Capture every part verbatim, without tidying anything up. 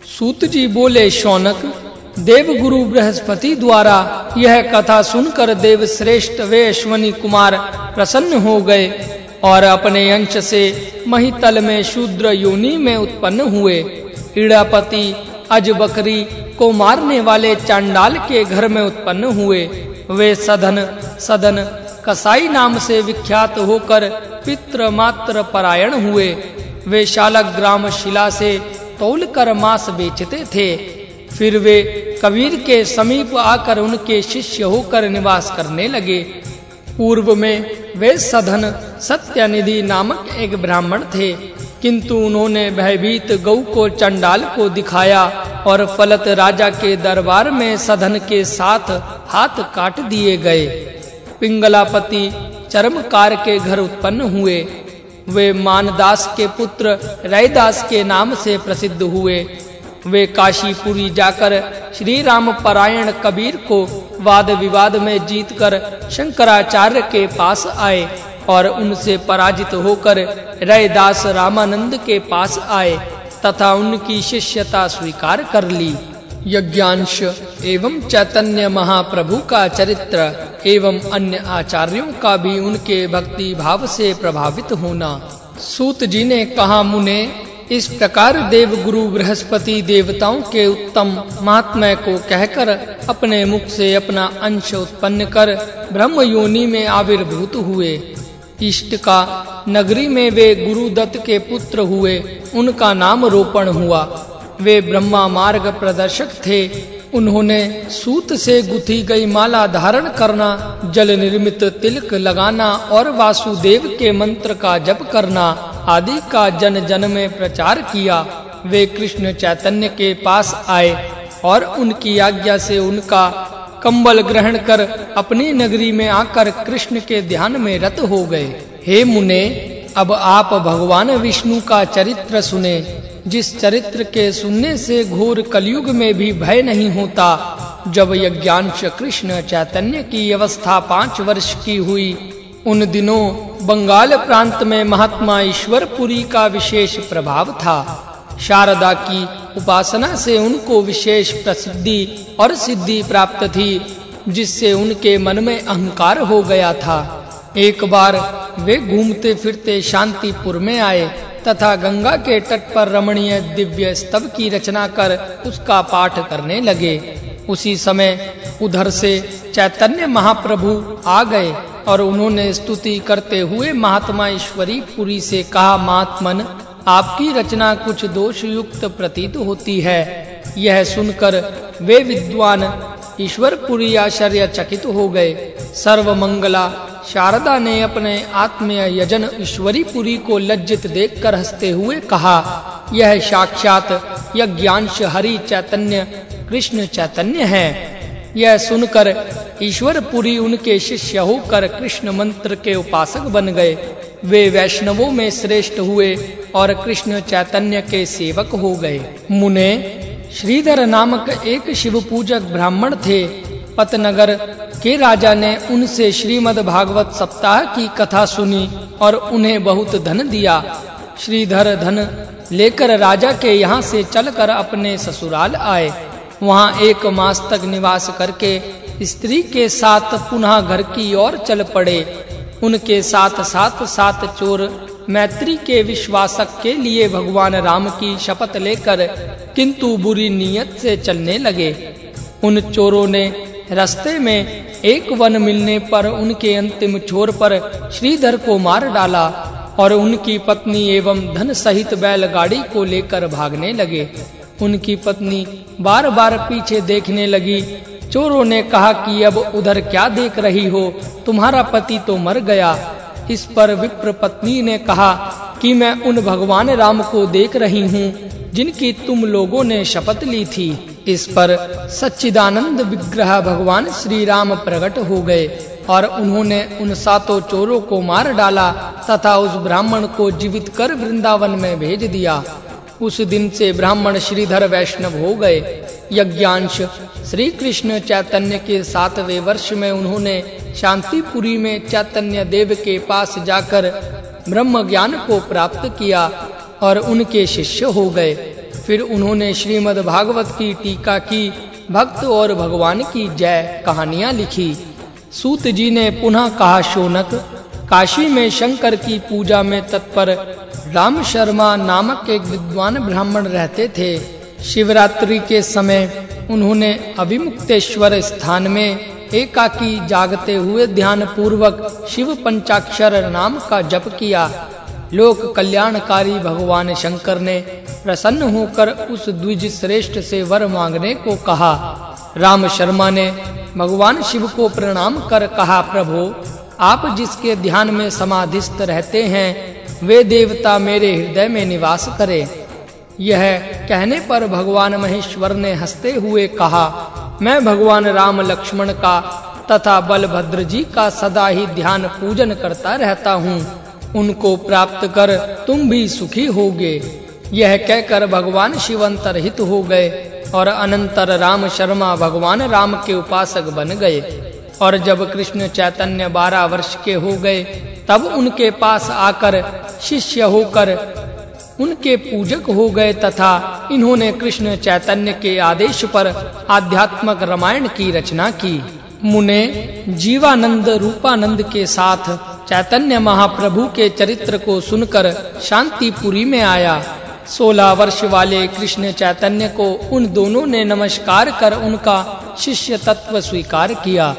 सूत जी बोले, शौनक, देवगुरु बृहस्पति द्वारा यह कथा सुनकर देव श्रेष्ठ वे अश्वनी कुमार प्रसन्न हो गए और अपने अंश से महितल में शूद्र योनि में उत्पन्न हुए। इड़ापति अजबकरी को मारने वाले चांडाल के घर में उत्पन्न हुए। वे सधन सदन कसाई नाम से विख्यात होकर पितृ मात्र परायण हुए। वे शालक ग्राम शिला से तौल कर मांस बेचते थे। फिर वे कबीर के समीप आकर उनके शिष्य होकर निवास करने लगे। पूर्व में वे सधन सत्यनिधि नामक एक ब्राह्मण थे, किंतु उन्होंने भयभीत गौ को चंडाल को दिखाया और फलत राजा के दरबार में सधन के साथ हाथ काट दिए गए। पिंगलापति चरमकार के घर उत्पन्न हुए। वे मानदास के पुत्र रैदास के नाम से प्रसिद्ध हुए। वे काशीपुरी जाकर श्री राम परायण कबीर को वाद विवाद में जीतकर शंकराचार्य के पास आए और उनसे पराजित होकर रैदास रामानंद के पास आए तथा उनकी शिष्यता स्वीकार कर ली। यज्ञांश एवं चैतन्य महाप्रभु का चरित्र एवं अन्य आचार्यों का भी उनके भक्ति भाव से प्रभावित होना। सूत जी ने कहा, मुने, इस प्रकार देव गुरु बृहस्पति देवताओं के उत्तम महात्म्य को कहकर अपने मुख से अपना अंश उत्पन्न कर ब्रह्म योनि में आविर्भूत हुए। इष्ट का नगरी में वे गुरुदत्त के पुत्र हुए। उनका नाम रोपण हुआ। वे ब्रह्मा मार्ग प्रदर्शक थे। उन्होंने सूत से गुथी गई माला धारण करना, जल निर्मित तिलक लगाना और वासुदेव के मंत्र का जप करना आदि का जन जन में प्रचार किया। वे कृष्ण चैतन्य के पास आए और उनकी आज्ञा से उनका कंबल ग्रहण कर अपनी नगरी में आकर कृष्ण के ध्यान में रत हो गए। हे मुने, अब आप भगवान विष्णु का चरित्र सुने, जिस चरित्र के सुनने से घोर कलयुग में भी भय नहीं होता। जब यज्ञांश कृष्ण चैतन्य की अवस्था पांच वर्ष की हुई, उन दिनों बंगाल प्रांत में महात्मा ईश्वरपुरी का विशेष प्रभाव था। शारदा की उपासना से उनको विशेष प्रसिद्धि और सिद्धि प्राप्त थी, जिससे उनके मन में अहंकार हो गया था। एक बार वे घूमते फिरते शांतिपुर में आए तथा गंगा के तट पर रमणीय दिव्य स्तव की रचना कर उसका पाठ करने लगे। उसी समय उधर से चैतन्य महाप्रभु आ गए और उन्होंने स्तुति करते हुए महात्मा ईश्वरी पुरी से कहा, महात्मन, आपकी रचना कुछ दोष युक्त प्रतीत होती है। यह सुनकर वे विद्वान ईश्वरपुरी आश्चर्यचकित हो गए। सर्वमंगला शारदा ने अपने आत्मीय यजन ईश्वरीपुरी को लज्जित देखकर हंसते हुए कहा, यह साक्षात यज्ञांश हरि चैतन्य कृष्ण चैतन्य है। यह सुनकर ईश्वरपुरी उनके शिष्य होकर कृष्ण मंत्र के उपासक बन गए। वे वैष्णवों में श्रेष्ठ हुए और कृष्ण चैतन्य के सेवक हो गए। मुने, श्रीधर नामक एक शिव पूजक ब्राह्मण थे। पतनगर के राजा ने उनसे श्रीमद् भागवत सप्ताह की कथा सुनी और उन्हें बहुत धन दिया। श्रीधर धन लेकर राजा के यहाँ से चलकर अपने ससुराल आए। वहाँ एक मास तक निवास करके स्त्री के साथ पुनः घर की ओर चल पड़े। उनके साथ साथ सात चोर मैत्री के विश्वासक के लिए भगवान राम की शपथ लेकर किंतु बुरी नीयत से चलने लगे। उन चोरों ने रास्ते में एक वन मिलने पर उनके अंतिम छोर पर श्रीधर को मार डाला और उनकी पत्नी एवं धन सहित बैलगाड़ी को लेकर भागने लगे। उनकी पत्नी बार बार पीछे देखने लगी। चोरों ने कहा कि अब उधर क्या देख रही हो, तुम्हारा पति तो मर गया। इस पर विप्र पत्नी ने कहा कि मैं उन भगवान राम को देख रही हूँ जिनकी तुम लोगों ने शपथ ली थी। इस पर सच्चिदानंद विग्रह भगवान श्री राम प्रकट हो गए और उन्होंने उन सातों चोरों को मार डाला तथा उस ब्राह्मण को जीवित कर वृंदावन में भेज दिया। उस दिन से ब्राह्मण श्रीधर वैष्णव हो गए। यज्ञांश श्री कृष्ण चैतन्य के सातवें वर्ष में उन्होंने शांतिपुरी में चैतन्य देव के पास जाकर ब्रह्म ज्ञान को प्राप्त किया और उनके शिष्य हो गए। फिर उन्होंने श्रीमद् भागवत की टीका की, भक्त और भगवान की जय कहानियां लिखी। सूत जी ने पुनः कहा, शौनक, काशी में शंकर की पूजा में तत्पर राम शर्मा नामक एक विद्वान ब्राह्मण रहते थे। शिवरात्रि के समय उन्होंने अभिमुक्तेश्वर स्थान में एकाकी जागते हुए ध्यान पूर्वक शिव पंचाक्षर नाम का जप किया। लोक कल्याणकारी भगवान शंकर ने प्रसन्न होकर उस द्विज श्रेष्ठ से वर मांगने को कहा। राम शर्मा ने भगवान शिव को प्रणाम कर कहा, प्रभु, आप जिसके ध्यान में समाधिस्थ रहते हैं वे देवता मेरे हृदय में निवास करें। यह कहने पर भगवान महेश्वर ने हंसते हुए कहा, मैं भगवान राम लक्ष्मण का तथा बलभद्र जी का सदा ही ध्यान पूजन करता रहता हूँ, उनको प्राप्त कर तुम भी सुखी होगे। यह कहकर भगवान शिव अंतर्हित हो गए और अनंतर राम शर्मा भगवान राम के उपासक बन गए। और जब कृष्ण चैतन्य बारह वर्ष के हो गए तब उनके पास आकर शिष्य होकर उनके पूजक हो गए तथा इन्होंने कृष्ण चैतन्य के आदेश पर आध्यात्मक रामायण की रचना की। मुने जीवानंद रूपानंद के साथ चैतन्य महाप्रभु के चरित्र को सुनकर शांतिपुरी में आया। सोलह वर्ष वाले कृष्ण चैतन्य को उन दोनों ने नमस्कार कर उनका शिष्य तत्व स्वीकार किया।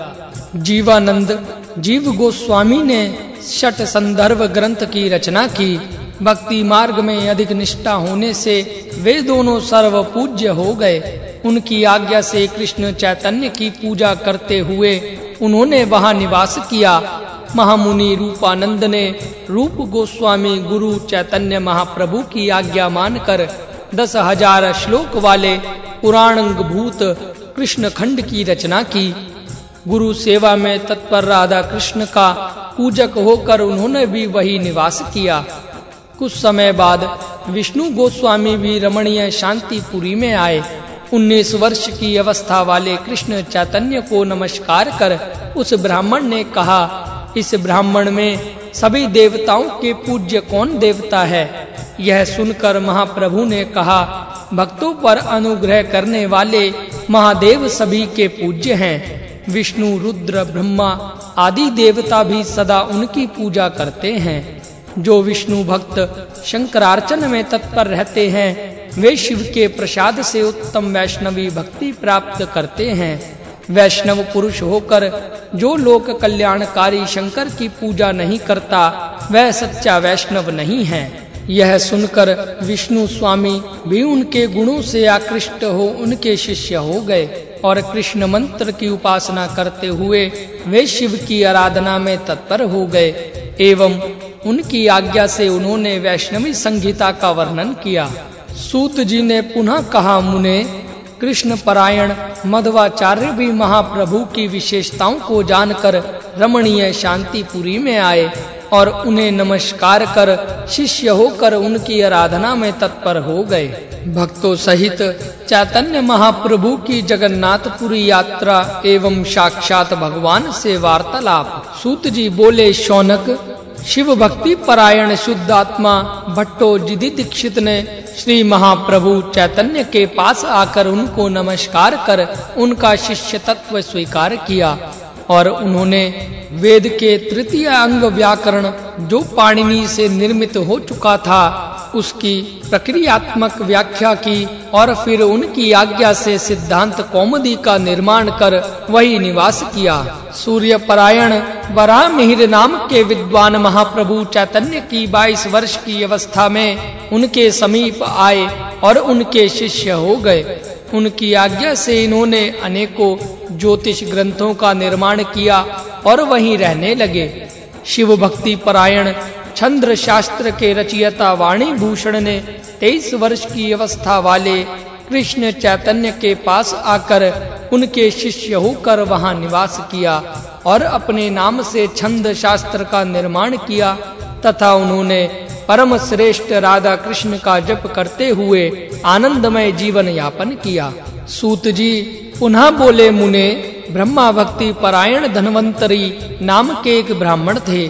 जीवानंद जीव गोस्वामी ने षट संदर्भ ग्रंथ की रचना की। भक्ति मार्ग में अधिक निष्ठा होने से वे दोनों सर्व पूज्य हो गए। उनकी आज्ञा से कृष्ण चैतन्य की पूजा करते हुए उन्होंने वहां निवास किया। महामुनि रूपानंद ने रूप गोस्वामी गुरु चैतन्य महाप्रभु की आज्ञा मानकर दस हजार श्लोक वाले पुराणंगभूत कृष्ण खंड की रचना की। गुरु सेवा में तत्पर राधा कृष्ण का पूजक होकर उन्होंने भी वही निवास किया। कुछ समय बाद विष्णु गोस्वामी भी रमणीय शांतिपुरी में आए। उन्नीस वर्ष की अवस्था वाले कृष्ण चैतन्य को नमस्कार कर उस ब्राह्मण ने कहा, इस ब्राह्मण में सभी देवताओं के पूज्य कौन देवता है? यह सुनकर महाप्रभु ने कहा, भक्तों पर अनुग्रह करने वाले महादेव सभी के पूज्य हैं। विष्णु, रुद्र, ब्रह्मा आदि देवता भी सदा उनकी पूजा करते हैं। जो विष्णु भक्त शंकरार्चन में तत्पर रहते हैं वे शिव के प्रसाद से उत्तम वैष्णवी भक्ति प्राप्त करते हैं। वैष्णव पुरुष होकर जो लोक कल्याणकारी शंकर की पूजा नहीं करता वह सच्चा वैष्णव नहीं है। यह सुनकर विष्णु स्वामी भी उनके गुणों से आकृष्ट हो उनके शिष्य हो गए और कृष्ण मंत्र की उपासना करते हुए वे शिव की आराधना में तत्पर हो गए एवं उनकी आज्ञा से उन्होंने वैष्णवी संहिता का वर्णन किया। सूत जी ने पुनः कहा, मुने, कृष्ण परायण मध्वाचार्य भी महाप्रभु की विशेषताओं को जानकर रमणीय शांतिपुरी में आए और उन्हें नमस्कार कर शिष्य होकर उनकी आराधना में तत्पर हो गए। भक्तों सहित चैतन्य महाप्रभु की जगन्नाथपुरी यात्रा एवं साक्षात भगवान से वार्तालाप। सूत जी बोले, शौनक, शिव भक्ति परायण शुद्ध आत्मा भट्टो जिदि दीक्षित ने श्री महाप्रभु चैतन्य के पास आकर उनको नमस्कार कर उनका शिष्य तत्व स्वीकार किया और उन्होंने वेद के तृतीय अंग व्याकरण जो पाणिनि से निर्मित हो चुका था उसकी प्रक्रियात्मक व्याख्या की और फिर उनकी आज्ञा से सिद्धांत कौमुदी का निर्माण कर वही निवास किया। सूर्य परायण वराह मिहिर नाम के विद्वान महाप्रभु चैतन्य की बाईस वर्ष की अवस्था में उनके समीप आए और उनके शिष्य हो गए। उनकी आज्ञा से इन्होंने अनेकों ज्योतिष ग्रंथों का निर्माण किया और वहीं रहने लगे। शिव भक्ति परायण छंद्र शास्त्र के रचयिता वाणी भूषण ने तेईस वर्ष की अवस्था वाले कृष्ण चैतन्य के पास आकर उनके शिष्य होकर वहां निवास किया और अपने नाम से छंद शास्त्र का निर्माण किया तथा उन्होंने परम श्रेष्ठ राधा कृष्ण का जप करते हुए आनंदमय जीवन यापन किया। सूत जी पुनः बोले, मुने, ब्रह्मा भक्ति परायण धन्वंतरी नाम के एक ब्राह्मण थे।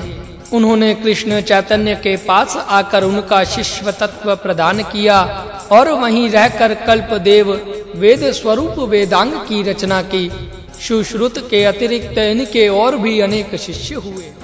उन्होंने कृष्ण चैतन्य के पास आकर उनका शिष्य तत्व प्रदान किया और वहीं रहकर कल्पदेव वेद स्वरूप वेदांग की रचना की। सुश्रुत के अतिरिक्त इनके और भी अनेक शिष्य हुए।